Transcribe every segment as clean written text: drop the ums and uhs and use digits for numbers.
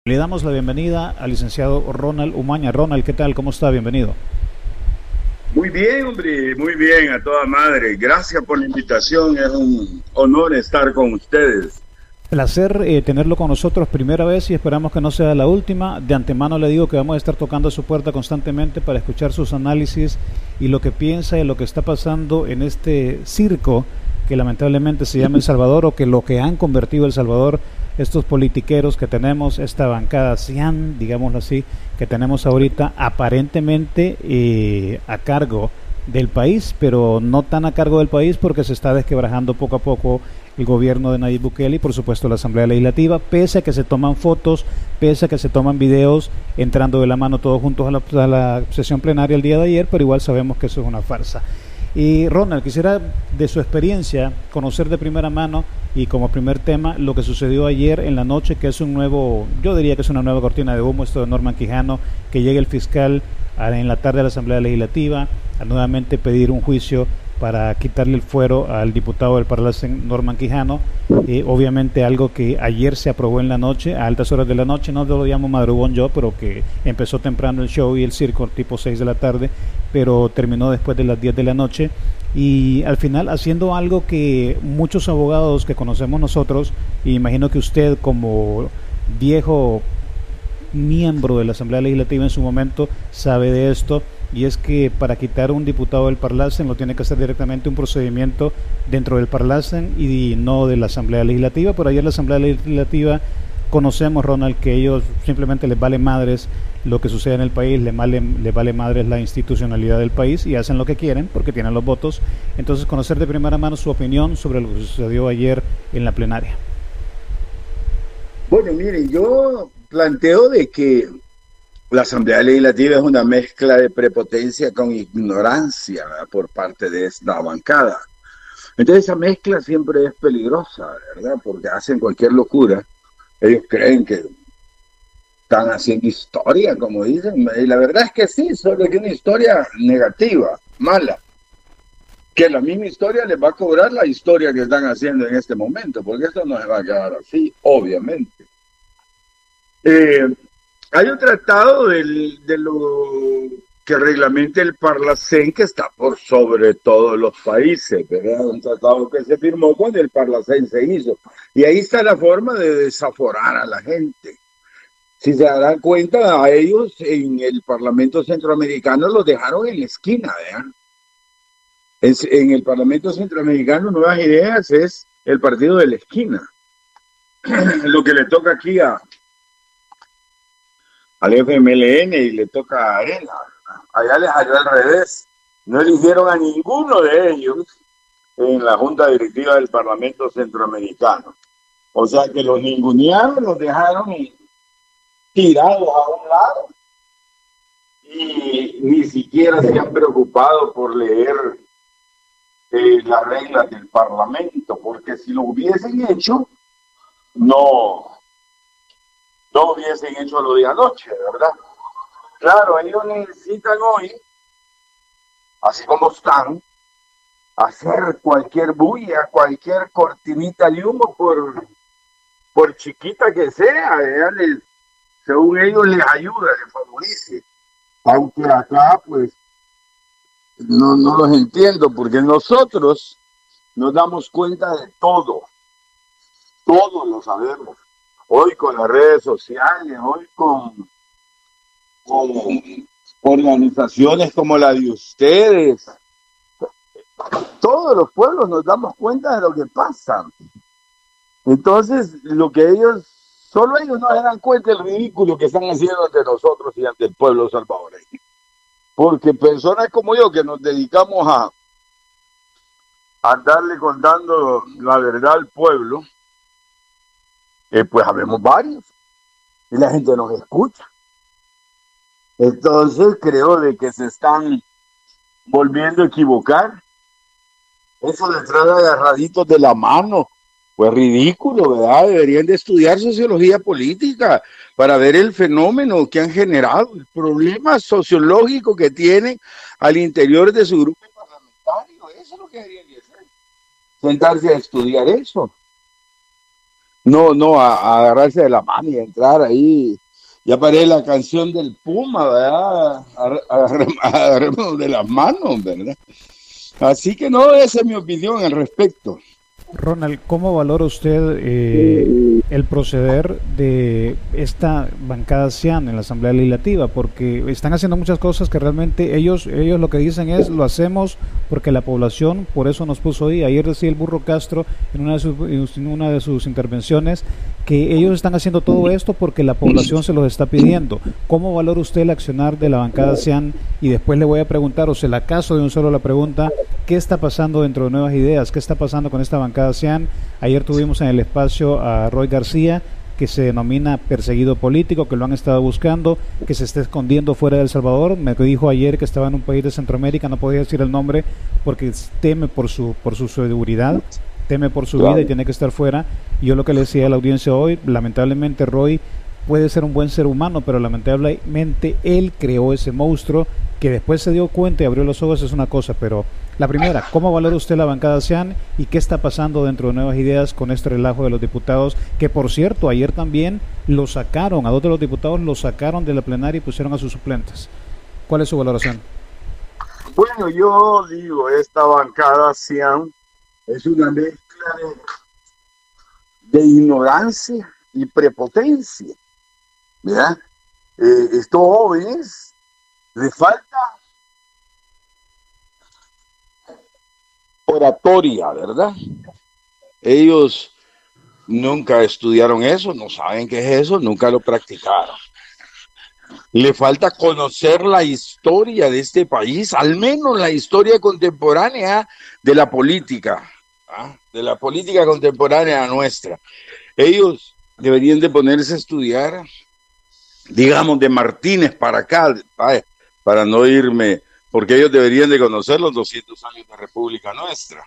Le damos la bienvenida al licenciado Ronald Umaña. Ronald, ¿qué tal? ¿Cómo está? Bienvenido. Muy bien, hombre, muy bien, a toda madre. Gracias por la invitación, es un honor estar con ustedes. Placer tenerlo con nosotros primera vez y esperamos que no sea la última. De antemano le digo que vamos a estar tocando a su puerta constantemente para escuchar sus análisis y lo que piensa y lo que está pasando en este circo que lamentablemente se llama El Salvador, o que lo que han convertido El Salvador, estos politiqueros que tenemos, esta bancada cian, digámoslo así, que tenemos ahorita aparentemente a cargo del país, pero no tan a cargo del país porque se está desquebrajando poco a poco el gobierno de Nayib Bukele y por supuesto la Asamblea Legislativa, pese a que se toman fotos, pese a que se toman videos entrando de la mano todos juntos a la sesión plenaria el día de ayer, pero igual sabemos que eso es una farsa. Y Ronald, quisiera de su experiencia conocer de primera mano y como primer tema lo que sucedió ayer en la noche, que es un nuevo, yo diría que es una nueva cortina de humo, esto de Norman Quijano, que llegue el fiscal en la tarde a la Asamblea Legislativa a nuevamente pedir un juicio para quitarle el fuero al diputado del Parlacén Norman Quijano, obviamente algo que ayer se aprobó en la noche, a altas horas de la noche, no lo llamo madrugón yo, pero que empezó temprano el show y el circo tipo 6 de la tarde, pero terminó después de las 10 de la noche, y al final haciendo algo que muchos abogados que conocemos nosotros, y imagino que usted como viejo miembro de la Asamblea Legislativa en su momento sabe de esto, y es que para quitar un diputado del Parlacen lo tiene que hacer directamente un procedimiento dentro del Parlacen y no de la Asamblea Legislativa. Por ayer la Asamblea Legislativa conocemos, Ronald, que ellos simplemente les vale madres lo que sucede en el país, les vale madres la institucionalidad del país y hacen lo que quieren porque tienen los votos. Entonces, conocer de primera mano su opinión sobre lo que sucedió ayer en la plenaria. Bueno, miren, yo planteo de que la Asamblea Legislativa es una mezcla de prepotencia con ignorancia, ¿verdad?, por parte de esta bancada. Entonces esa mezcla siempre es peligrosa, ¿verdad?, porque hacen cualquier locura. Ellos creen que están haciendo historia, como dicen, y la verdad es que sí, solo que una historia negativa, mala, que la misma historia les va a cobrar la historia que están haciendo en este momento, porque esto no se va a quedar así, obviamente. Eh, Hay un tratado de lo que reglamenta el Parlacén que está por sobre todos los países, ¿verdad? Un tratado que se firmó cuando el Parlacén se hizo. Y ahí está la forma de desaforar a la gente. Si se darán cuenta, a ellos en el Parlamento Centroamericano los dejaron en la esquina, ¿verdad? En el Parlamento Centroamericano, Nuevas Ideas es el partido de la esquina. Lo que le toca aquí al FMLN y le toca a él. Allá les salió al revés. No eligieron a ninguno de ellos en la Junta Directiva del Parlamento Centroamericano. O sea que los ningunearon, los dejaron tirados a un lado y ni siquiera se han preocupado por leer las reglas del Parlamento, porque si lo hubiesen hecho, no hubiesen hecho lo de anoche, ¿verdad? Claro, ellos necesitan hoy, así como están, hacer cualquier bulla, cualquier cortinita de humo, por chiquita que sea, según ellos les ayuda, les favorece. Aunque acá, pues, no los entiendo, porque nosotros nos damos cuenta de todo lo sabemos. Hoy con las redes sociales, hoy con organizaciones como la de ustedes, todos los pueblos nos damos cuenta de lo que pasa. Entonces, solo ellos no se dan cuenta del ridículo que están haciendo ante nosotros y ante el pueblo salvadoreño. Porque personas como yo que nos dedicamos a darle contando la verdad al pueblo, pues habemos varios y la gente nos escucha. Entonces creo de que se están volviendo a equivocar. Eso de estar agarraditos de la mano, pues ridículo, ¿verdad? Deberían de estudiar sociología política para ver el fenómeno que han generado, el problema sociológico que tienen al interior de su grupo parlamentario. Eso es lo que deberían de hacer, sentarse a estudiar eso. no, a agarrarse de la mano y entrar ahí. Ya paré la canción del Puma, ¿verdad? Agarremos de las manos, ¿verdad? Así que no, esa es mi opinión al respecto. Ronald, ¿cómo valora usted el proceder de esta bancada cian en la Asamblea Legislativa? Porque están haciendo muchas cosas que realmente ellos lo que dicen es lo hacemos porque la población por eso nos puso ahí. Ayer decía el Burro Castro en una de sus intervenciones que ellos están haciendo todo esto porque la población se los está pidiendo. ¿Cómo valora usted el accionar de la bancada cian? Y después le voy a preguntar, o se la caso de un solo la pregunta, ¿qué está pasando dentro de Nuevas Ideas? ¿Qué está pasando con esta bancada cian? Ayer tuvimos en el espacio a Roy García, que se denomina perseguido político, que lo han estado buscando, que se está escondiendo fuera de El Salvador. Me dijo ayer que estaba en un país de Centroamérica, no podía decir el nombre porque teme por su seguridad, teme por su vida y tiene que estar fuera. Y yo lo que le decía a la audiencia hoy, lamentablemente Roy puede ser un buen ser humano, pero lamentablemente él creó ese monstruo que después se dio cuenta y abrió los ojos, es una cosa. Pero la primera, ¿cómo valora usted la bancada cian y qué está pasando dentro de Nuevas Ideas con este relajo de los diputados? Que por cierto, ayer también lo sacaron, a dos de los diputados los sacaron de la plenaria y pusieron a sus suplentes. ¿Cuál es su valoración? Bueno, yo digo, esta bancada cian es una mezcla de ignorancia y prepotencia, ¿verdad? Estos jóvenes les falta oratoria, ¿verdad? Ellos nunca estudiaron eso, no saben qué es eso, nunca lo practicaron. Le falta conocer la historia de este país, al menos la historia contemporánea de la política, de la política contemporánea nuestra. Ellos deberían de ponerse a estudiar, digamos, de Martínez para acá, para no irme, porque ellos deberían de conocer los 200 años de República Nuestra.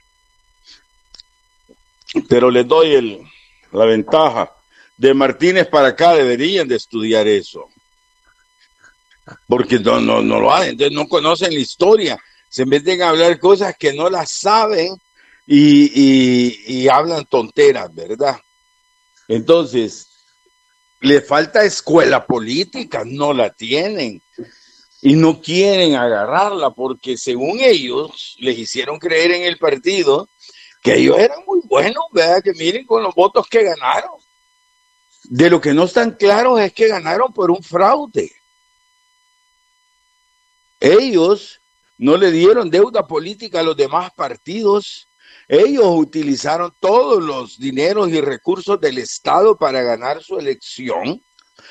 Pero les doy la ventaja. De Martínez para acá deberían de estudiar eso. Porque no lo hacen, entonces no conocen la historia. Se meten a hablar cosas que no las saben y hablan tonteras, ¿verdad? Entonces, le falta escuela política, no la tienen. Y no quieren agarrarla porque según ellos les hicieron creer en el partido que ellos eran muy buenos, ¿verdad? Que miren con los votos que ganaron. De lo que no están claros es que ganaron por un fraude. Ellos no le dieron deuda política a los demás partidos. Ellos utilizaron todos los dineros y recursos del Estado para ganar su elección.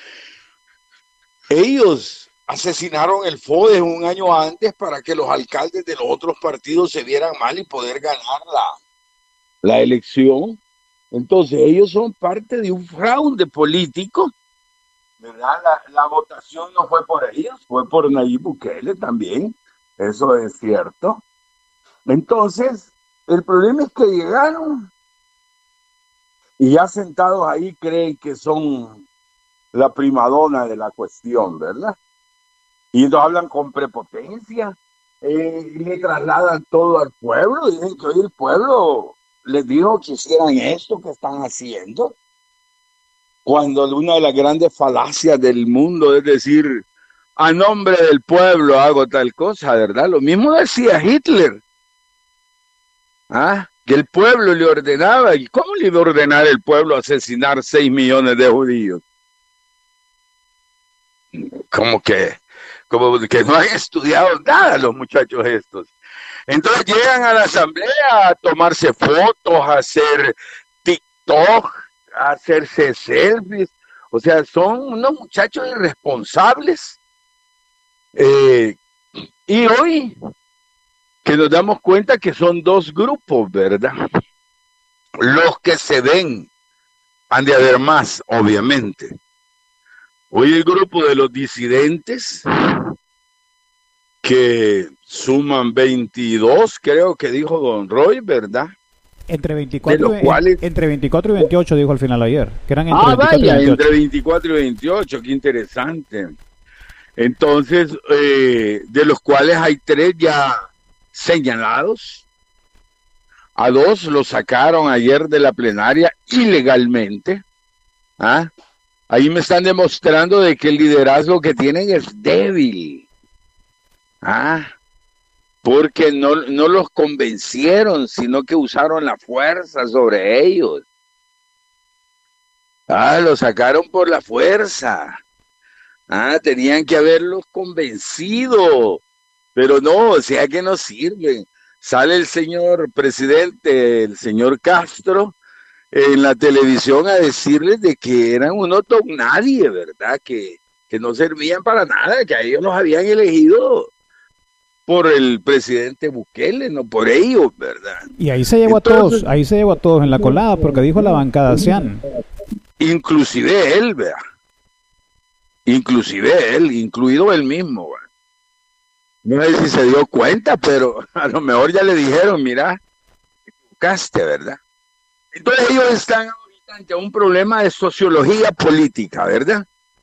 Ellos asesinaron el FODE un año antes para que los alcaldes de los otros partidos se vieran mal y poder ganar la elección. Entonces ellos son parte de un fraude político, ¿verdad? La votación no fue por ellos, fue por Nayib Bukele también, eso es cierto. Entonces, el problema es que llegaron y ya sentados ahí creen que son la primadona de la cuestión, ¿verdad? Y nos hablan con prepotencia, le trasladan todo al pueblo, dicen que hoy el pueblo les dijo que hicieran esto que están haciendo, cuando una de las grandes falacias del mundo es decir, a nombre del pueblo hago tal cosa, ¿verdad? Lo mismo decía Hitler, que el pueblo le ordenaba. ¿Y cómo le iba a ordenar el pueblo asesinar 6 millones de judíos? Como que no han estudiado nada los muchachos estos. Entonces llegan a la asamblea a tomarse fotos, a hacer TikTok, a hacerse selfies. O sea, son unos muchachos irresponsables. Y hoy que nos damos cuenta que son dos grupos, ¿verdad? Los que se ven, han de haber más, obviamente. Hoy el grupo de los disidentes, que suman 22, creo que dijo don Roy, ¿verdad? Entre 24 y 28 dijo al final ayer, que eran entre 24 vaya, y 28. Entre 24 y 28, qué interesante. Entonces, de los cuales hay 3 ya señalados. A dos lo sacaron ayer de la plenaria ilegalmente. ¿Ah? Ahí me están demostrando de que el liderazgo que tienen es débil. ¿Ah? Porque no los convencieron, sino que usaron la fuerza sobre ellos. Lo sacaron por la fuerza. Tenían que haberlos convencido, pero no, o sea que no sirven. Sale el señor presidente, el señor Castro, en la televisión a decirles de que eran unos don nadie, ¿verdad? Que no servían para nada, que a ellos los habían elegido por el presidente Bukele, no por ellos, ¿verdad? Y ahí se llevó a todos en la colada, porque dijo la bancada Cian. Inclusive él, ¿verdad? Inclusive él, incluido él mismo, ¿verdad? No sé si se dio cuenta, pero a lo mejor ya le dijeron, mira, te equivocaste, ¿verdad? Entonces ellos están ahorita ante un problema de sociología política, ¿verdad?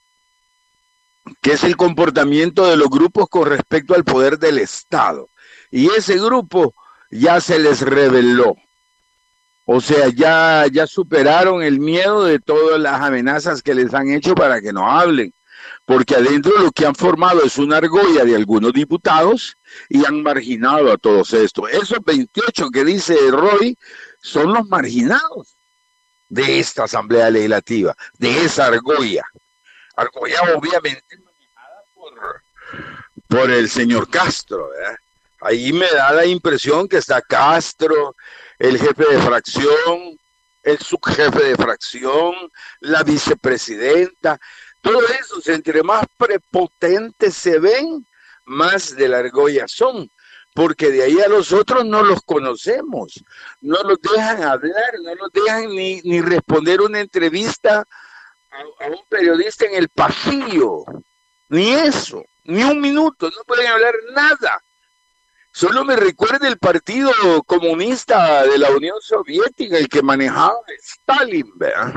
Que es el comportamiento de los grupos con respecto al poder del Estado. Y ese grupo ya se les reveló. O sea, ya superaron el miedo de todas las amenazas que les han hecho para que no hablen. Porque adentro lo que han formado es una argolla de algunos diputados y han marginado a todos estos. Esos 28 que dice Roy son los marginados de esta Asamblea Legislativa, de esa argolla. Argolla obviamente manejada por el señor Castro, ¿verdad? Ahí me da la impresión que está Castro, el jefe de fracción, el subjefe de fracción, la vicepresidenta. Todo eso, entre más prepotentes se ven, más de la argolla son, porque de ahí a los otros no los conocemos, no los dejan hablar, no los dejan ni responder una entrevista a un periodista en el pasillo, ni eso, ni un minuto, no pueden hablar nada. Solo me recuerda el Partido Comunista de la Unión Soviética, el que manejaba Stalin, ¿verdad?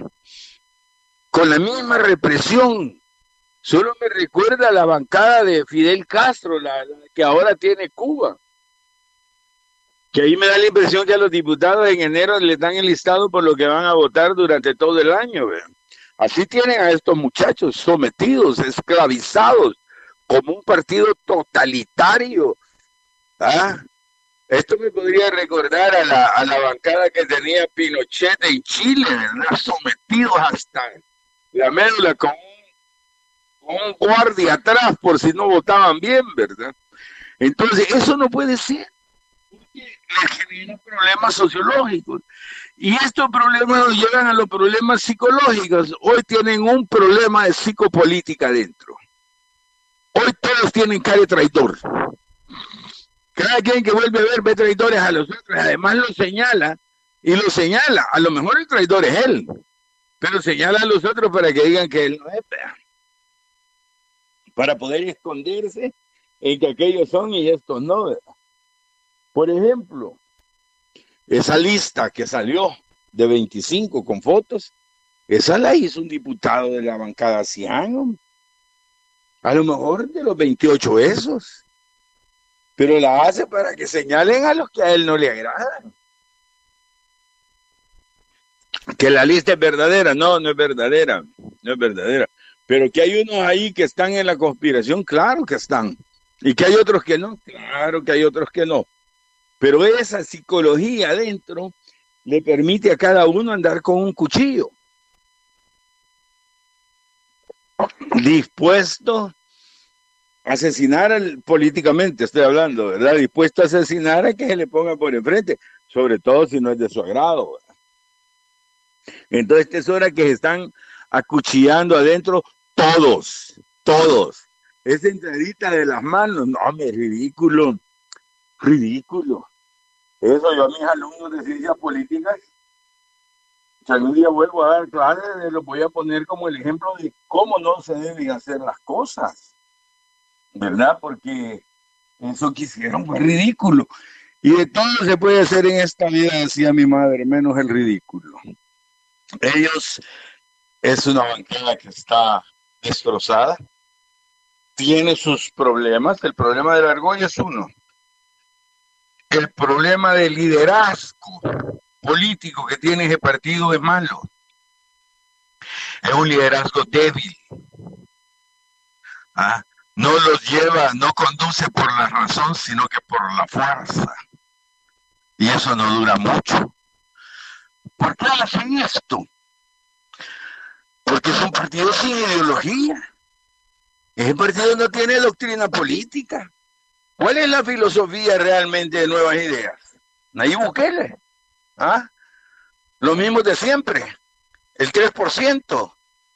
Con la misma represión. Solo me recuerda la bancada de Fidel Castro, la que ahora tiene Cuba. Que ahí me da la impresión que a los diputados en enero les dan el listado por lo que van a votar durante todo el año, ¿verdad? Así tienen a estos muchachos sometidos, esclavizados, como un partido totalitario. Esto me podría recordar a la bancada que tenía Pinochet en Chile, ¿verdad? Sometidos hasta la médula con un guardia atrás por si no votaban bien, ¿verdad? Entonces, eso no puede ser, porque genera problemas sociológicos. Y estos problemas nos llegan a los problemas psicológicos. Hoy tienen un problema de psicopolítica dentro. Hoy todos tienen cara de traidor. Cada quien que vuelve a ver ve traidores a los otros, además lo señala, y lo señala. A lo mejor el traidor es él, pero señala a los otros para que digan que él no es, para poder esconderse en que aquellos son y estos no, ¿verdad? Por ejemplo, esa lista que salió de 25 con fotos, esa la hizo un diputado de la bancada Cian, a lo mejor de los 28 esos, pero la hace para que señalen a los que a él no le agradan. Que la lista es verdadera, no es verdadera, no es verdadera. Pero que hay unos ahí que están en la conspiración, claro que están. Y que hay otros que no, claro que hay otros que no. Pero esa psicología adentro le permite a cada uno andar con un cuchillo. Dispuesto a asesinar políticamente, estoy hablando, ¿verdad? Dispuesto a asesinar a que se le ponga por enfrente, sobre todo si no es de su agrado, ¿verdad? Entonces, es hora que se están acuchillando adentro todos. Esa entradita de las manos, no, hombre, ridículo. Eso yo a mis alumnos de ciencias políticas, si algún día vuelvo a dar clases, los voy a poner como el ejemplo de cómo no se deben hacer las cosas, ¿verdad? Porque eso que hicieron fue ridículo. Y de todo se puede hacer en esta vida, decía mi madre, menos el ridículo. Ellos es una bancada que está destrozada, tiene sus problemas. El problema de la argolla es uno. el problema del liderazgo político que tiene ese partido es malo. Es un liderazgo débil. ¿Ah? No los lleva, no conduce por la razón, sino que por la fuerza. Y eso no dura mucho. ¿Por qué hacen esto? Porque es un partido sin ideología. Ese partido no tiene doctrina política. ¿Cuál es la filosofía realmente de Nuevas Ideas? Nayib Bukele. ¿Ah? Lo mismo de siempre. El 3%.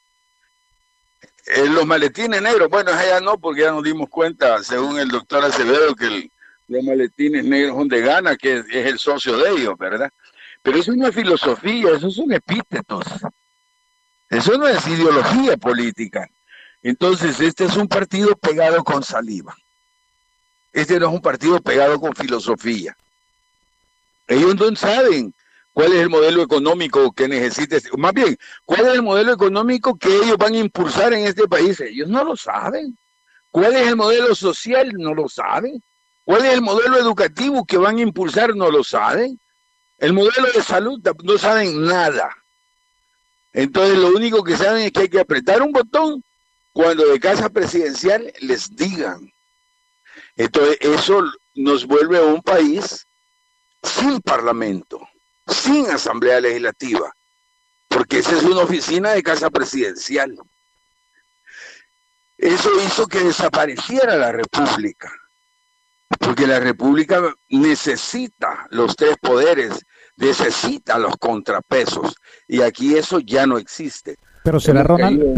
Los maletines negros. Bueno, ya no, porque ya nos dimos cuenta, según el doctor Acevedo, que los maletines negros son de Ghana, que es el socio de ellos, ¿verdad? Pero eso no es filosofía, eso son epítetos. Eso no es ideología política. Entonces, este es un partido pegado con saliva. Este no es un partido pegado con filosofía. Ellos no saben cuál es el modelo económico que necesita, más bien, cuál es el modelo económico que ellos van a impulsar en este país. Ellos no lo saben. ¿Cuál es el modelo social? No lo saben. ¿Cuál es el modelo educativo que van a impulsar? No lo saben. El modelo de salud no saben nada. Entonces lo único que saben es que hay que apretar un botón cuando de casa presidencial les digan. Entonces eso nos vuelve a un país sin parlamento, sin asamblea legislativa, porque esa es una oficina de casa presidencial. Eso hizo que desapareciera la república, porque la república necesita los tres poderes, necesita los contrapesos, y aquí eso ya no existe. Pero será, Ronald,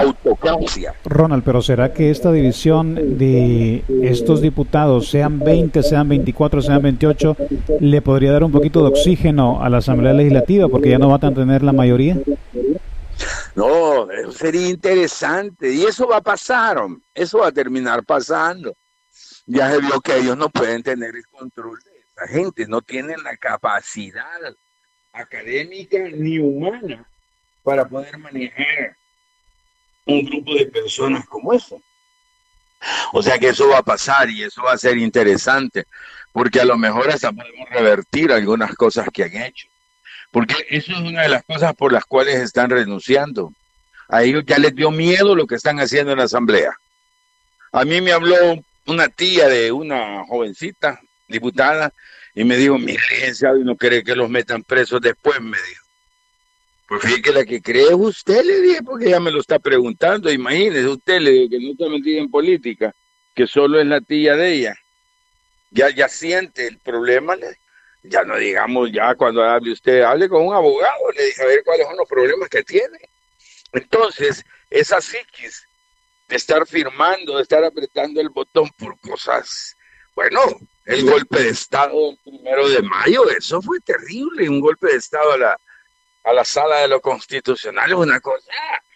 pero será que esta división de estos diputados, sean 20, sean 24, sean 28, le podría dar un poquito de oxígeno a la Asamblea Legislativa, porque ya no van a tener la mayoría? No, eso sería interesante, y eso va a pasar, eso va a terminar pasando. Ya se vio que ellos no pueden tener el control de esa gente, no tienen la capacidad académica ni humana para poder manejar un grupo de personas como eso. O sea que eso va a pasar y eso va a ser interesante, porque a lo mejor hasta podemos revertir algunas cosas que han hecho, porque eso es una de las cosas por las cuales están renunciando. A ellos ya les dio miedo lo que están haciendo en la asamblea. A mí me habló una tía de una jovencita diputada y me dijo: mi licenciado, y no quiere que los metan presos después, me dijo. Pues fíjate que la que cree es usted, le dije, porque ella me lo está preguntando. Imagínese usted, le digo, que no está metida en política, que solo es la tía de ella. Ya siente el problema, ya no digamos, ya cuando hable usted, hable con un abogado, le dije, a ver cuáles son los problemas que tiene. Entonces, esa psiquis de estar firmando, de estar apretando el botón por cosas, bueno, el golpe de Estado el 1 de mayo, eso fue terrible, un golpe de Estado a la sala de lo constitucional es una cosa,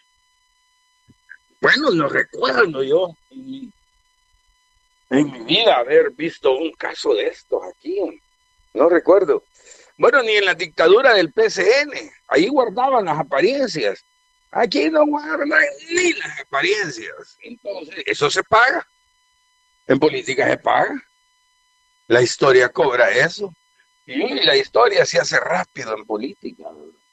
bueno, no recuerdo yo en mi vida haber visto un caso de estos aquí, no recuerdo. Bueno, ni en la dictadura del PCN, ahí guardaban las apariencias, aquí no guardan ni las apariencias. Entonces, eso se paga, en política se paga, la historia cobra eso, y la historia se hace rápido en política.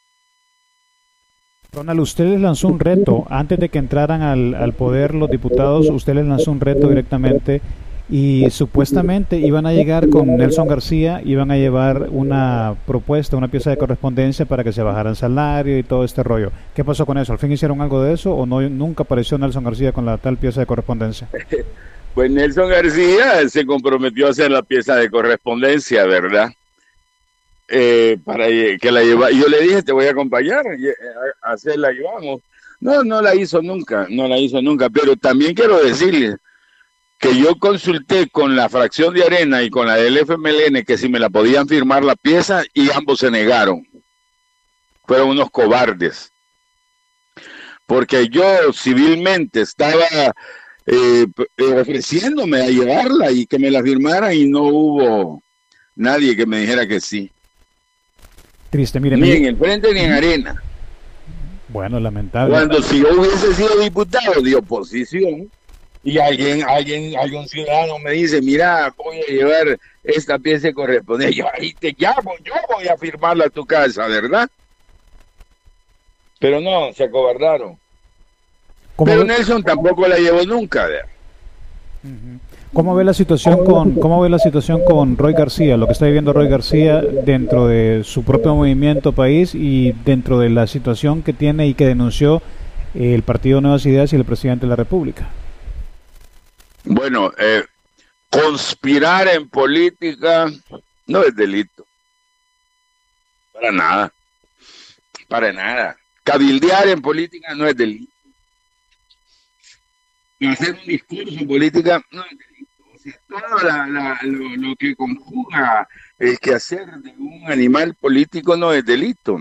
Ronald, usted les lanzó un reto antes de que entraran al poder los diputados. Usted les lanzó un reto directamente y supuestamente iban a llegar con Nelson García, iban a llevar una propuesta, una pieza de correspondencia para que se bajara el salario y todo este rollo. ¿Qué pasó con eso? ¿Al fin hicieron algo de eso o no? Nunca apareció Nelson García con la tal pieza de correspondencia? Pues Nelson García se comprometió a hacer la pieza de correspondencia, ¿verdad? Para que la lleva. Yo le dije, te voy a acompañar, a hacerla, llevamos. No la hizo nunca, pero también quiero decirle que yo consulté con la fracción de Arena y con la del FMLN que si me la podían firmar la pieza y ambos se negaron. Fueron unos cobardes. Porque yo civilmente estaba ofreciéndome a llevarla y que me la firmaran y no hubo nadie que me dijera que sí. Triste, mire. Ni en el frente ni en Arena. Bueno, lamentable. Cuando si yo hubiese sido diputado de oposición, y algún ciudadano me dice, mira, voy a llevar esta pieza que corresponde, yo ahí te llamo, yo voy a firmarla a tu casa, ¿verdad? Pero no, se acobardaron. Pero Nelson tampoco la llevó nunca, ¿verdad? ¿Cómo ve la situación con Roy García, lo que está viviendo Roy García dentro de su propio movimiento país y dentro de la situación que tiene y que denunció el Partido Nuevas Ideas y el presidente de la República? Bueno, conspirar en política no es delito. Para nada. Para nada. Cabildear en política no es delito. Hacer un discurso en política no es delito. O sea, todo lo que conjuga el quehacer de un animal político no es delito.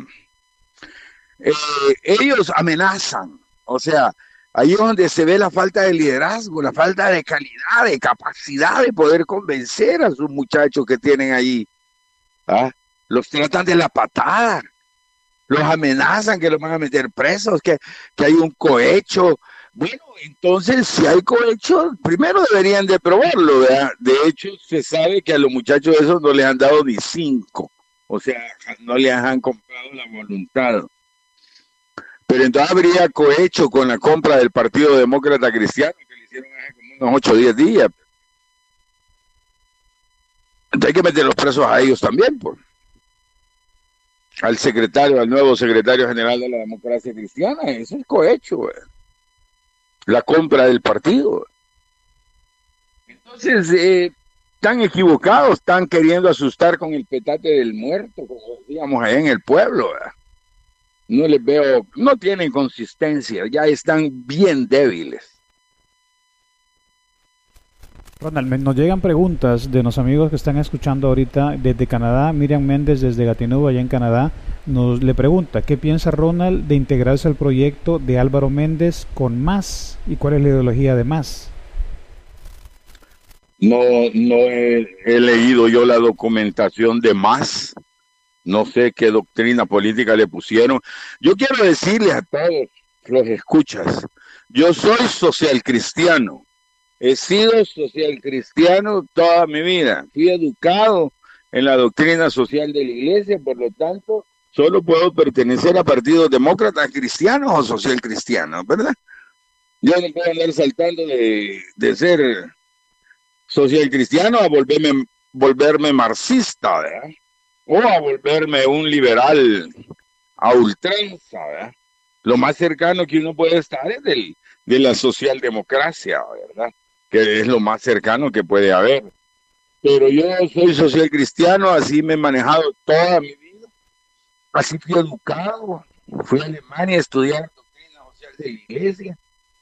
Ellos amenazan, o sea, ahí es donde se ve la falta de liderazgo, la falta de calidad, de capacidad de poder convencer a sus muchachos que tienen ahí. ¿Ah? Los tratan de la patada, los amenazan que los van a meter presos, que hay un cohecho. Bueno, entonces si hay cohecho, primero deberían de probarlo, ¿verdad? De hecho, se sabe que a los muchachos esos no les han dado ni 5, o sea, no les han comprado la voluntad. Pero entonces habría cohecho con la compra del Partido Demócrata Cristiano, que le hicieron hace como unos 8 o 10 días. Entonces hay que meter los presos a ellos también, pues. Al nuevo secretario general de la Democracia Cristiana, eso es cohecho, güey. La compra del partido. Entonces, están equivocados, están queriendo asustar con el petate del muerto, como decíamos allá en el pueblo, ¿verdad? No les veo, no tienen consistencia, ya están bien débiles. Ronald, nos llegan preguntas de los amigos que están escuchando ahorita desde Canadá. Miriam Méndez desde Gatineau, allá en Canadá, le pregunta, ¿qué piensa Ronald de integrarse al proyecto de Álvaro Méndez con MAS? ¿Y cuál es la ideología de MAS? No he leído yo la documentación de MAS. No sé qué doctrina política le pusieron. Yo quiero decirles a todos los escuchas, yo soy social cristiano. He sido social cristiano toda mi vida. Fui educado en la doctrina social de la iglesia, por lo tanto, solo puedo pertenecer a partidos demócratas cristianos o social cristianos, ¿verdad? Yo no puedo andar saltando de ser social cristiano a volverme marxista, ¿verdad? O a volverme un liberal a ultranza, ¿verdad? Lo más cercano que uno puede estar es de la socialdemocracia, ¿verdad? Que es lo más cercano que puede haber. Pero yo soy social cristiano, así me he manejado toda mi vida, así fui educado, fui a Alemania a estudiar doctrina social de la iglesia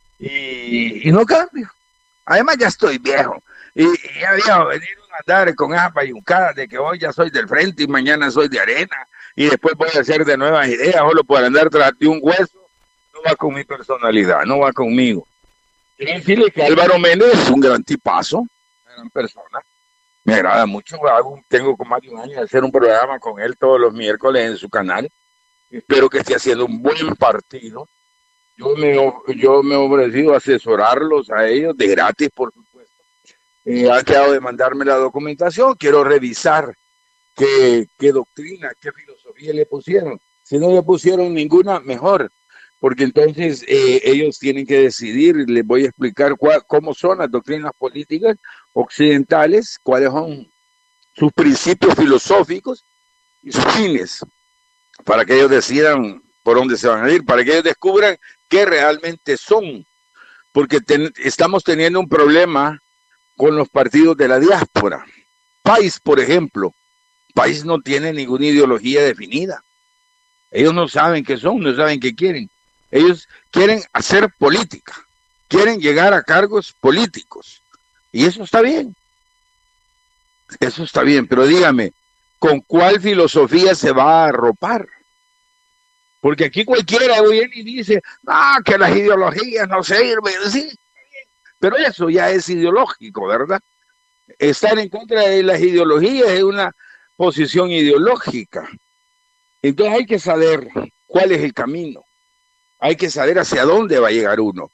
y no cambio. Además ya estoy viejo y ya viejo, venir a andar con esas payuncadas de que hoy ya soy del frente y mañana soy de arena y después voy a hacer de nuevas ideas solo por andar tras de un hueso, no va con mi personalidad, no va conmigo. Quiero decirle que Álvaro Méndez es un gran tipazo, una gran persona. Me agrada mucho. Tengo como más de un año de hacer un programa con él todos los miércoles en su canal. Espero que esté haciendo un buen partido. Yo me he ofrecido a asesorarlos a ellos de gratis, por supuesto. Han quedado de mandarme la documentación. Quiero revisar qué doctrina, qué filosofía le pusieron. Si no le pusieron ninguna, mejor. Porque entonces ellos tienen que decidir, les voy a explicar cómo son las doctrinas políticas occidentales, cuáles son sus principios filosóficos y sus fines, para que ellos decidan por dónde se van a ir, para que ellos descubran qué realmente son, porque estamos teniendo un problema con los partidos de la diáspora. País, por ejemplo, País no tiene ninguna ideología definida. Ellos no saben qué son, no saben qué quieren. Ellos quieren hacer política, quieren llegar a cargos políticos. Y eso está bien. Eso está bien, pero dígame, ¿con cuál filosofía se va a arropar? Porque aquí cualquiera viene y dice, que las ideologías no sirven. Sí, pero eso ya es ideológico, ¿verdad? Estar en contra de las ideologías es una posición ideológica. Entonces hay que saber cuál es el camino. Hay que saber hacia dónde va a llegar uno,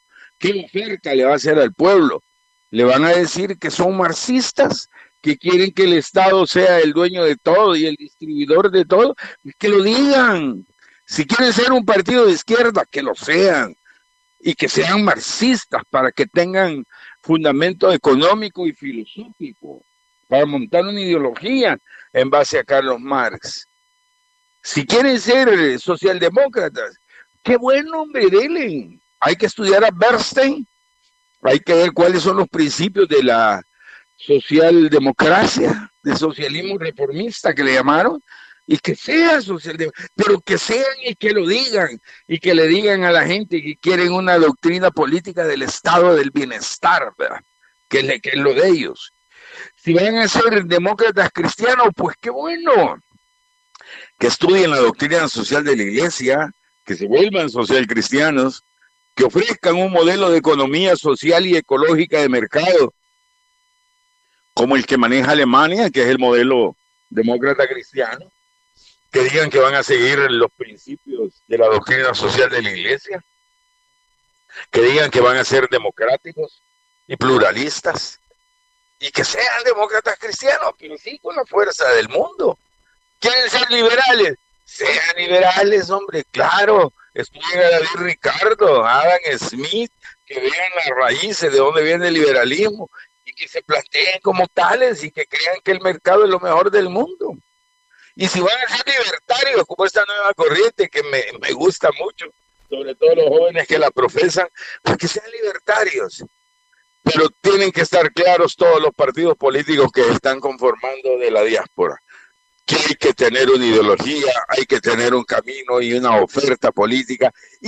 ¿Qué oferta le va a hacer al pueblo? ¿Le van a decir que son marxistas, que quieren que el Estado sea el dueño de todo y el distribuidor de todo? Que lo digan. Si quieren ser un partido de izquierda, que lo sean. Y que sean marxistas para que tengan fundamento económico y filosófico, para montar una ideología en base a Carlos Marx. Si quieren ser socialdemócratas, qué bueno, hombre, denle. Hay que estudiar a Bernstein, hay que ver cuáles son los principios de la socialdemocracia, del socialismo reformista que le llamaron, y que sean socialdemócratas, pero que sean y que lo digan, y que le digan a la gente que quieren una doctrina política del estado del bienestar, ¿verdad? Que es lo de ellos. Si van a ser demócratas cristianos, pues qué bueno, que estudien la doctrina social de la iglesia, que se vuelvan social cristianos, que ofrezcan un modelo de economía social y ecológica de mercado, como el que maneja Alemania, que es el modelo demócrata cristiano, que digan que van a seguir los principios de la doctrina social de la iglesia, que digan que van a ser democráticos y pluralistas, y que sean demócratas cristianos, pero sí con la fuerza del mundo. ¿Quieren ser liberales? Sean liberales, hombre, claro. Estudien a David Ricardo, a Adam Smith, que vean las raíces de dónde viene el liberalismo y que se planteen como tales y que crean que el mercado es lo mejor del mundo. Y si van a ser libertarios, como esta nueva corriente que me gusta mucho, sobre todo los jóvenes que la profesan, pues que sean libertarios. Pero tienen que estar claros todos los partidos políticos que están conformando de la diáspora, que hay que tener una ideología, hay que tener un camino y una oferta política y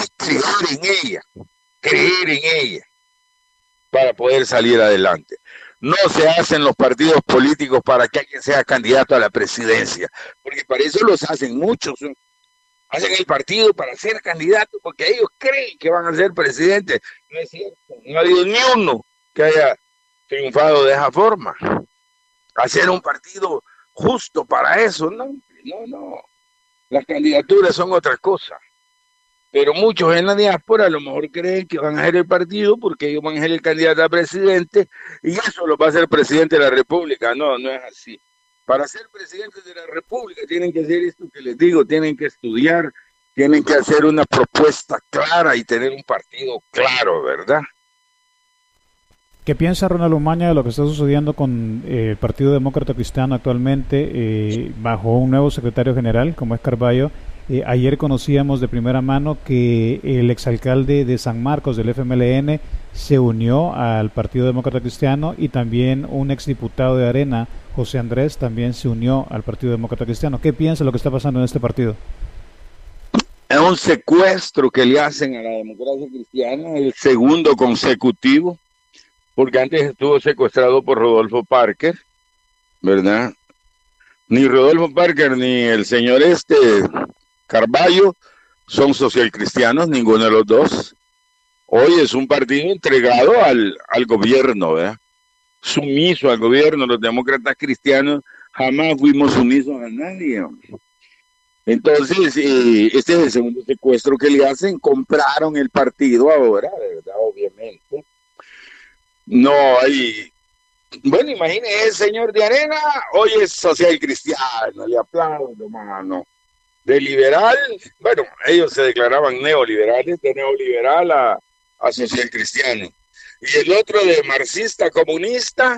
creer en ella para poder salir adelante. No se hacen los partidos políticos para que alguien sea candidato a la presidencia, porque para eso los hacen muchos. Hacen el partido para ser candidato porque ellos creen que van a ser presidentes. No es cierto, no ha habido ni uno que haya triunfado de esa forma. Hacer un partido justo para eso, no. Las candidaturas son otra cosa. Pero muchos en la diáspora a lo mejor creen que van a ser el partido porque ellos van a ser el candidato a presidente y eso lo va a ser presidente de la República. No, no es así. Para ser presidentes de la República tienen que hacer esto que les digo, tienen que estudiar, tienen que hacer una propuesta clara y tener un partido claro, ¿verdad? ¿Qué piensa Ronald Umaña de lo que está sucediendo con el Partido Demócrata Cristiano actualmente bajo un nuevo secretario general como es Carballo? Ayer conocíamos de primera mano que el exalcalde de San Marcos del FMLN se unió al Partido Demócrata Cristiano y también un exdiputado de Arena, José Andrés, también se unió al Partido Demócrata Cristiano. ¿Qué piensa de lo que está pasando en este partido? Es un secuestro que le hacen a la democracia cristiana, el segundo consecutivo, porque antes estuvo secuestrado por Rodolfo Parker, ¿verdad? Ni Rodolfo Parker ni el señor Carballo son socialcristianos, ninguno de los dos. Hoy es un partido entregado al gobierno, ¿verdad? Sumiso al gobierno. Los demócratas cristianos jamás fuimos sumisos a nadie. Entonces, este es el segundo secuestro que le hacen. Compraron el partido ahora, ¿verdad? Obviamente. No hay... Bueno, imagínese, el señor de Arena, hoy es social cristiano, le aplaudo, mano. De liberal, bueno, ellos se declaraban neoliberales, de neoliberal a social cristiano. Y el otro de marxista comunista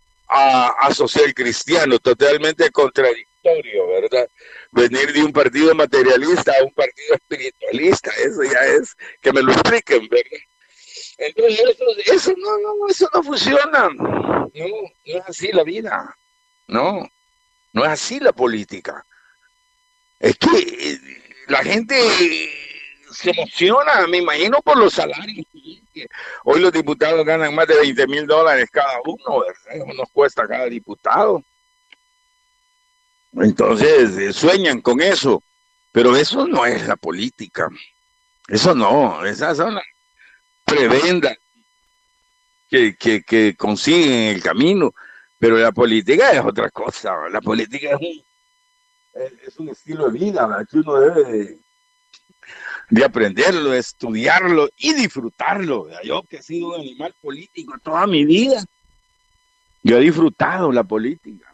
a social cristiano, totalmente contradictorio, ¿verdad? Venir de un partido materialista a un partido espiritualista, eso ya es, que me lo expliquen, ¿verdad? Entonces eso no funciona, no es así la vida, no es así la política. Es que la gente se emociona, me imagino, por los salarios. Hoy los diputados ganan más de $20,000 cada uno, ¿verdad? Eso nos cuesta cada diputado. Entonces sueñan con eso, pero eso no es la política. Eso no, esas son las prebendas que consiguen el camino, pero la política es otra cosa. La política es un estilo de vida, ¿verdad? Que uno debe de aprenderlo, de estudiarlo y disfrutarlo. ¿Verdad? Yo que he sido un animal político toda mi vida, yo he disfrutado la política.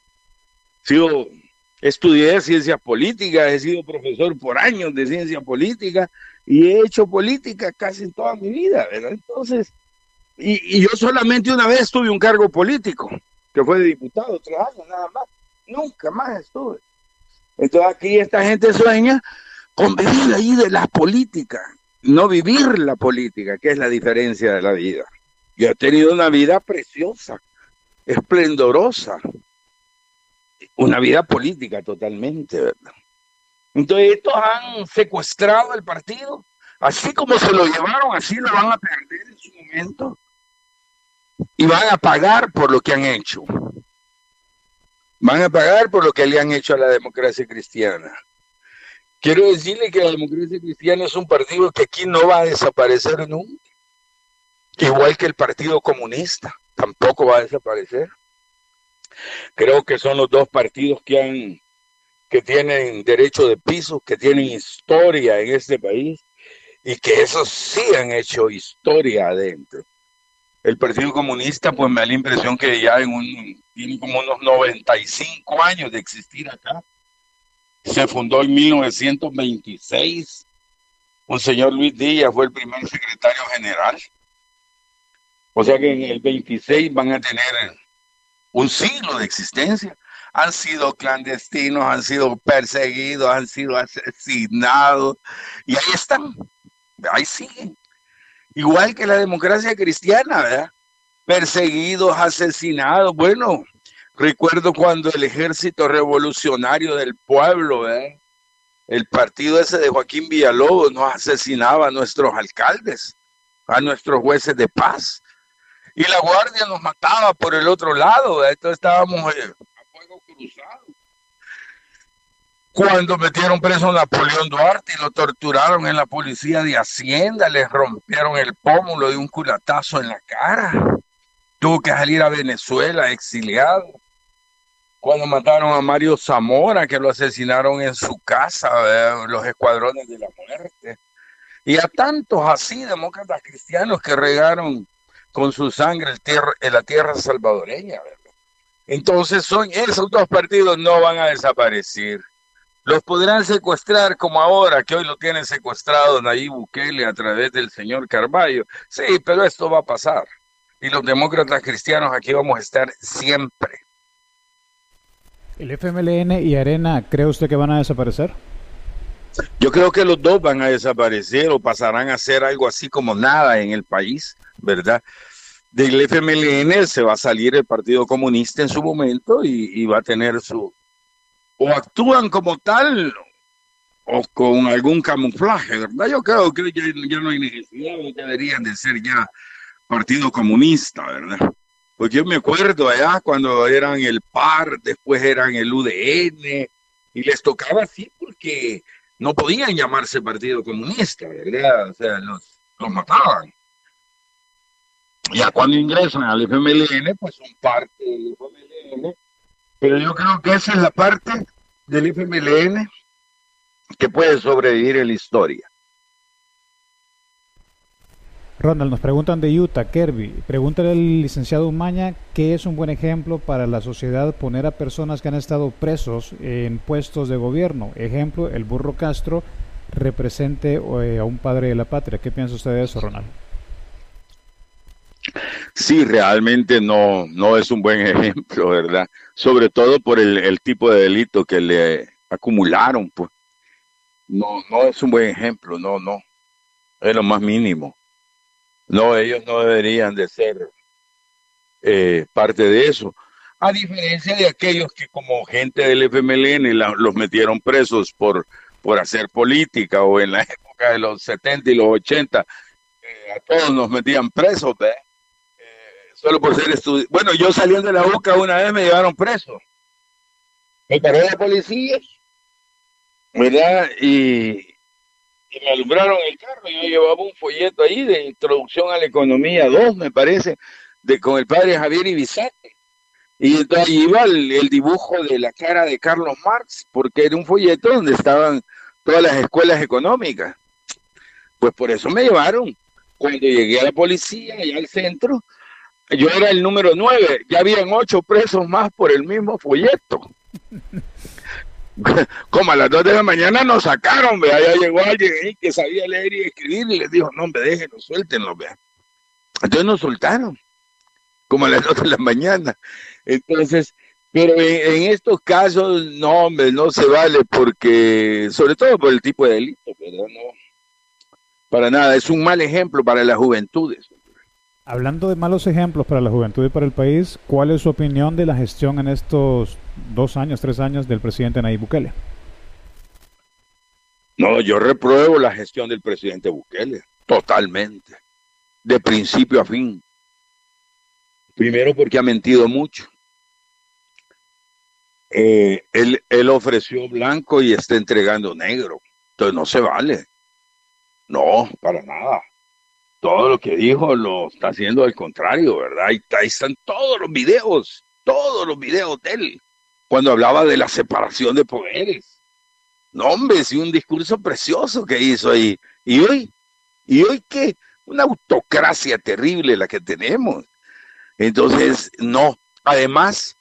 Estudié ciencias políticas, he sido profesor por años de ciencia política y he hecho política casi toda mi vida, ¿verdad? Entonces, y yo solamente una vez tuve un cargo político, que fue de diputado, 3 años nada más. Nunca más estuve. Entonces aquí esta gente sueña con vivir ahí de la política, no vivir la política, que es la diferencia de la vida. Yo he tenido una vida preciosa, esplendorosa, una vida política totalmente, ¿verdad? Entonces estos han secuestrado el partido, así como se lo llevaron, así lo van a perder en su momento y van a pagar por lo que han hecho. Van a pagar por lo que le han hecho a la democracia cristiana. Quiero decirle que la democracia cristiana es un partido que aquí no va a desaparecer nunca. Igual que el Partido Comunista, tampoco va a desaparecer. Creo que son los dos partidos que tienen derecho de piso, que tienen historia en este país y que esos sí han hecho historia adentro. El Partido Comunista, pues me da la impresión que ya tiene como unos 95 años de existir acá. Se fundó en 1926. Un señor Luis Díaz fue el primer secretario general. O sea que en el 26 van a tener un siglo de existencia. Han sido clandestinos, han sido perseguidos, han sido asesinados. Y ahí están, ahí siguen. Igual que la democracia cristiana, ¿verdad? Perseguidos, asesinados. Bueno, recuerdo cuando el Ejército Revolucionario del Pueblo, ¿verdad? El partido ese de Joaquín Villalobos nos asesinaba a nuestros alcaldes, a nuestros jueces de paz. Y la Guardia nos mataba por el otro lado, ¿verdad? Entonces estábamos a fuego cruzado. Cuando metieron preso a Napoleón Duarte y lo torturaron en la policía de Hacienda, les rompieron el pómulo de un culatazo en la cara. Tuvo que salir a Venezuela exiliado. Cuando mataron a Mario Zamora, que lo asesinaron en su casa, los escuadrones de la muerte. Y a tantos así demócratas cristianos que regaron con su sangre en la tierra salvadoreña, ¿verdad? Entonces esos dos partidos no van a desaparecer. Los podrán secuestrar como ahora, que hoy lo tienen secuestrado Nayib Bukele a través del señor Carballo. Sí, pero esto va a pasar. Y los demócratas cristianos aquí vamos a estar siempre. ¿El FMLN y Arena cree usted que van a desaparecer? Yo creo que los dos van a desaparecer o pasarán a ser algo así como nada en el país, ¿verdad? Del FMLN se va a salir el Partido Comunista en su momento y va a tener o actúan como tal o con algún camuflaje, ¿verdad? Yo creo que ya no hay necesidad, deberían de ser ya Partido Comunista, ¿verdad? Porque yo me acuerdo allá cuando eran el PAR, después eran el UDN, y les tocaba así porque no podían llamarse Partido Comunista, ¿verdad? O sea, los mataban. Ya cuando ingresan al FMLN, pues son parte del FMLN, pero yo creo que esa es la parte del FMLN que puede sobrevivir en la historia. Ronald, nos preguntan de Utah, Kirby. Pregúntale al licenciado Umaña qué es un buen ejemplo para la sociedad poner a personas que han estado presos en puestos de gobierno. Ejemplo, el Burro Castro represente a un padre de la patria. ¿Qué piensa usted de eso, Ronald? Sí, realmente no es un buen ejemplo, ¿verdad? Sobre todo por el tipo de delito que le acumularon, pues. No es un buen ejemplo, no. Es lo más mínimo. No, ellos no deberían de ser parte de eso. A diferencia de aquellos que como gente del FMLN los metieron presos por hacer política, o en la época de los 70 y los 80, a todos nos metían presos, ¿verdad? Solo por ser estudiantes. Bueno, yo saliendo de la UCA una vez me llevaron preso. Me paró la policía, ¿verdad? Y me alumbraron el carro. Yo llevaba un folleto ahí de Introducción a la Economía 2, me parece, con el padre Javier Ibizate. Y entonces iba el dibujo de la cara de Carlos Marx, porque era un folleto donde estaban todas las escuelas económicas. Pues por eso me llevaron. Cuando llegué a la policía, allá al centro, yo era el número 9, ya habían 8 presos más por el mismo folleto. Como a las 2 de la mañana nos sacaron, vea, ya llegó alguien ahí que sabía leer y escribir y les dijo, no, hombre, déjenlo, suéltenlo, vea. Entonces nos soltaron, como a las 2 de la mañana. Entonces, pero en estos casos, no, hombre, no se vale porque, sobre todo por el tipo de delito, ¿verdad? No, para nada, es un mal ejemplo para las juventudes. Hablando de malos ejemplos para la juventud y para el país, ¿cuál es su opinión de la gestión en estos 2 años, 3 años del presidente Nayib Bukele? No, yo repruebo la gestión del presidente Bukele, totalmente, de principio a fin. Primero porque ha mentido mucho. Él ofreció blanco y está entregando negro. Entonces no se vale. No, para nada. Todo lo que dijo lo está haciendo al contrario, ¿verdad? Ahí están todos los videos de él, cuando hablaba de la separación de poderes. No, hombre, sí, un discurso precioso que hizo ahí. ¿Y hoy qué? Una autocracia terrible la que tenemos. Entonces, no. Además,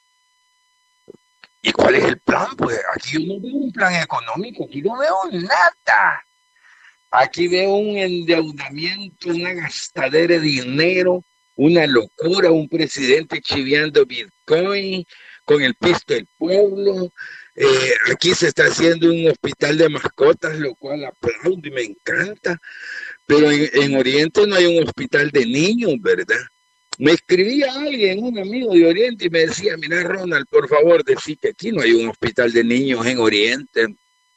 ¿y cuál es el plan? Pues aquí yo no veo un plan económico, aquí no veo nada. Aquí veo un endeudamiento, una gastadera de dinero, una locura, un presidente chiviando Bitcoin con el pisto del pueblo. Aquí se está haciendo un hospital de mascotas, lo cual aplaudo y me encanta. Pero en Oriente no hay un hospital de niños, ¿verdad? Me escribía alguien, un amigo de Oriente, y me decía, mira, Ronald, por favor, decí que aquí no hay un hospital de niños en Oriente.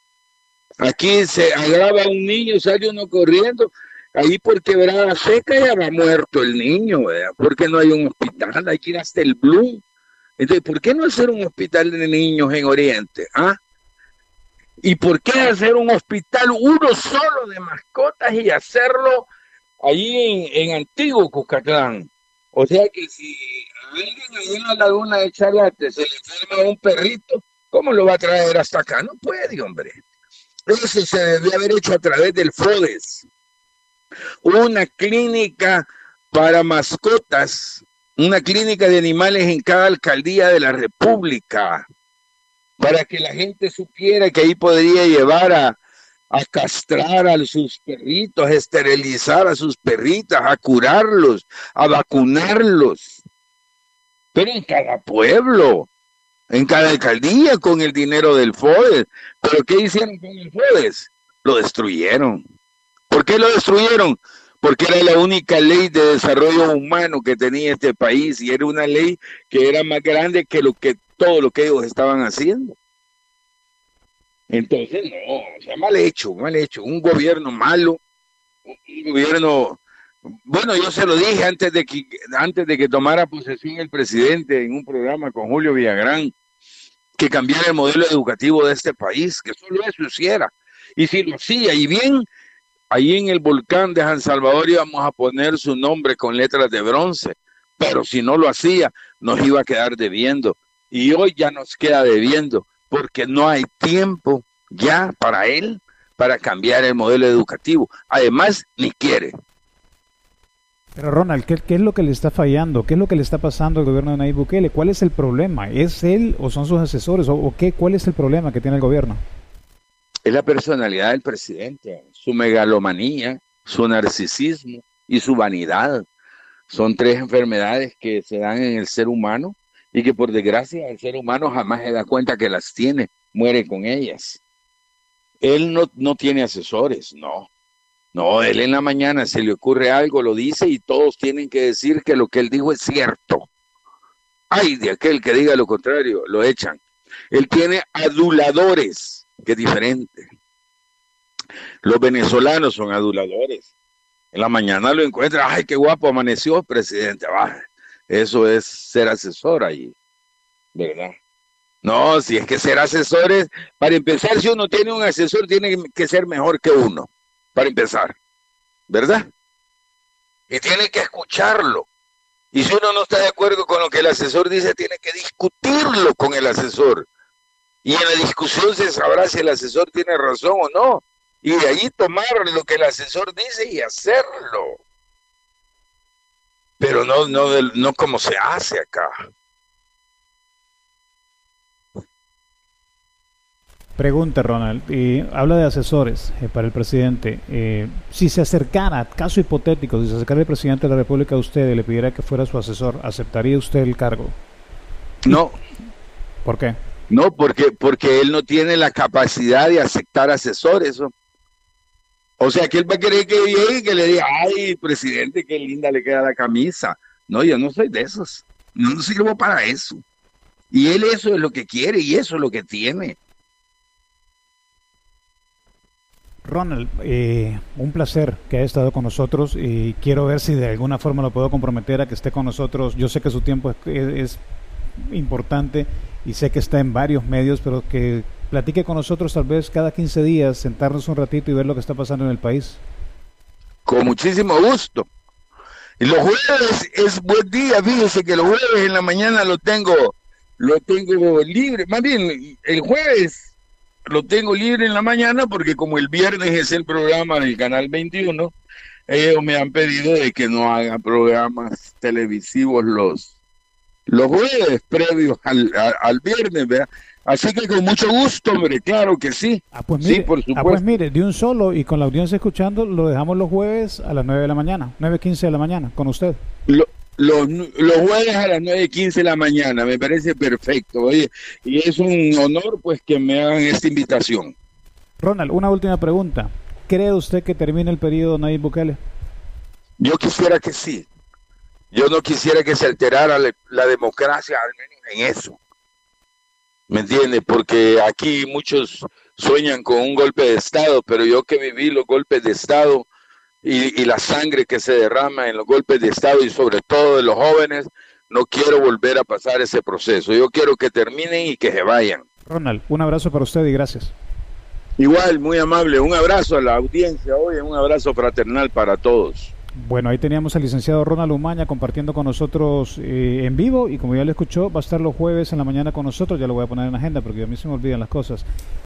Aquí se agrava un niño, sale uno corriendo, ahí por Quebrada Seca ya va muerto el niño, ¿verdad? Porque no hay un hospital, hay que ir hasta el Blue. Entonces, ¿por qué no hacer un hospital de niños en Oriente? ¿Ah? ¿Y por qué hacer un hospital uno solo de mascotas y hacerlo ahí en Antiguo Cuscatlán? O sea que si a alguien allá en la laguna de Chalate se le enferma un perrito, ¿cómo lo va a traer hasta acá? No puede, hombre. Eso se debe haber hecho a través del FODES. Una clínica para mascotas, una clínica de animales en cada alcaldía de la República, para que la gente supiera que ahí podría llevar a castrar a sus perritos, a esterilizar a sus perritas, a curarlos, a vacunarlos. Pero en cada pueblo, en cada alcaldía con el dinero del FODES. ¿Pero qué hicieron con el FODES? Lo destruyeron. ¿Por qué lo destruyeron? Porque era la única ley de desarrollo humano que tenía este país y era una ley que era más grande que todo lo que ellos estaban haciendo. Entonces, no, o sea, mal hecho, un gobierno malo, un gobierno. Bueno, yo se lo dije antes de que tomara posesión el presidente en un programa con Julio Villagrán, que cambiara el modelo educativo de este país, que solo eso hiciera. Y si lo hacía, y bien, ahí en el volcán de San Salvador íbamos a poner su nombre con letras de bronce, pero si no lo hacía, nos iba a quedar debiendo. Y hoy ya nos queda debiendo, porque no hay tiempo ya para él, para cambiar el modelo educativo. Además, ni quiere. Pero Ronald, ¿qué es lo que le está fallando? ¿Qué es lo que le está pasando al gobierno de Nayib Bukele? ¿Cuál es el problema? ¿Es él o son sus asesores? ¿O qué? ¿Cuál es el problema que tiene el gobierno? Es la personalidad del presidente, su megalomanía, su narcisismo y su vanidad. Son 3 enfermedades que se dan en el ser humano y que por desgracia el ser humano jamás se da cuenta que las tiene, muere con ellas. Él no tiene asesores, no. No, él en la mañana se le ocurre algo, lo dice y todos tienen que decir que lo que él dijo es cierto. Ay, de aquel que diga lo contrario, lo echan. Él tiene aduladores, que es diferente. Los venezolanos son aduladores. En la mañana lo encuentran, ay, qué guapo amaneció, presidente. Ah, eso es ser asesor ahí, ¿verdad? No, si es que ser asesor es, para empezar, si uno tiene un asesor, tiene que ser mejor que uno. Para empezar, ¿verdad? Y tiene que escucharlo. Y si uno no está de acuerdo con lo que el asesor dice, tiene que discutirlo con el asesor. Y en la discusión se sabrá si el asesor tiene razón o no. y de ahí tomar lo que el asesor dice y hacerlo. Pero no como se hace acá. Pregunta, Ronald, habla de asesores para el presidente. Si se acercara, caso hipotético, si se acercara el presidente de la República a usted y le pidiera que fuera su asesor, ¿aceptaría usted el cargo? No. ¿Por qué? No, porque él no tiene la capacidad de aceptar asesores. O sea, que él va a querer que llegue y que le diga, ay, presidente, qué linda le queda la camisa. No, yo no soy de esos. No sirvo para eso. Y él eso es lo que quiere y eso es lo que tiene. Ronald, un placer que haya estado con nosotros y quiero ver si de alguna forma lo puedo comprometer a que esté con nosotros. Yo sé que su tiempo es importante y sé que está en varios medios, pero que platique con nosotros tal vez cada 15 días, sentarnos un ratito y ver lo que está pasando en el país. Con muchísimo gusto. Y los jueves es buen día, fíjese que los jueves en la mañana lo tengo libre. Más bien, el jueves lo tengo libre en la mañana porque como el viernes es el programa del Canal 21, ellos me han pedido de que no haga programas televisivos los jueves previos al viernes, ¿verdad? Así que con mucho gusto, hombre, claro que sí. Pues mire, sí, por supuesto. Pues mire, de un solo y con la audiencia escuchando, lo dejamos los jueves a las 9 de la mañana, 9:15 de la mañana, con usted. Los jueves a las 9:15 de la mañana, me parece perfecto. Oye, y es un honor pues que me hagan esta invitación. Ronald, una última pregunta. ¿Cree usted que termine el periodo Nayib Bukele? Yo quisiera que sí. Yo no quisiera que se alterara la democracia, al menos en eso. ¿Me entiende? Porque aquí muchos sueñan con un golpe de Estado, pero yo que viví los golpes de Estado y la sangre que se derrama en los golpes de Estado y sobre todo de los jóvenes, no quiero volver a pasar ese proceso. Yo quiero que terminen y que se vayan. Ronald, un abrazo para usted y gracias. Igual, muy amable. Un abrazo a la audiencia hoy, un abrazo fraternal para todos. Bueno, ahí teníamos al licenciado Ronald Umaña compartiendo con nosotros en vivo y como ya lo escuchó, va a estar los jueves en la mañana con nosotros, ya lo voy a poner en la agenda porque a mí se me olvidan las cosas.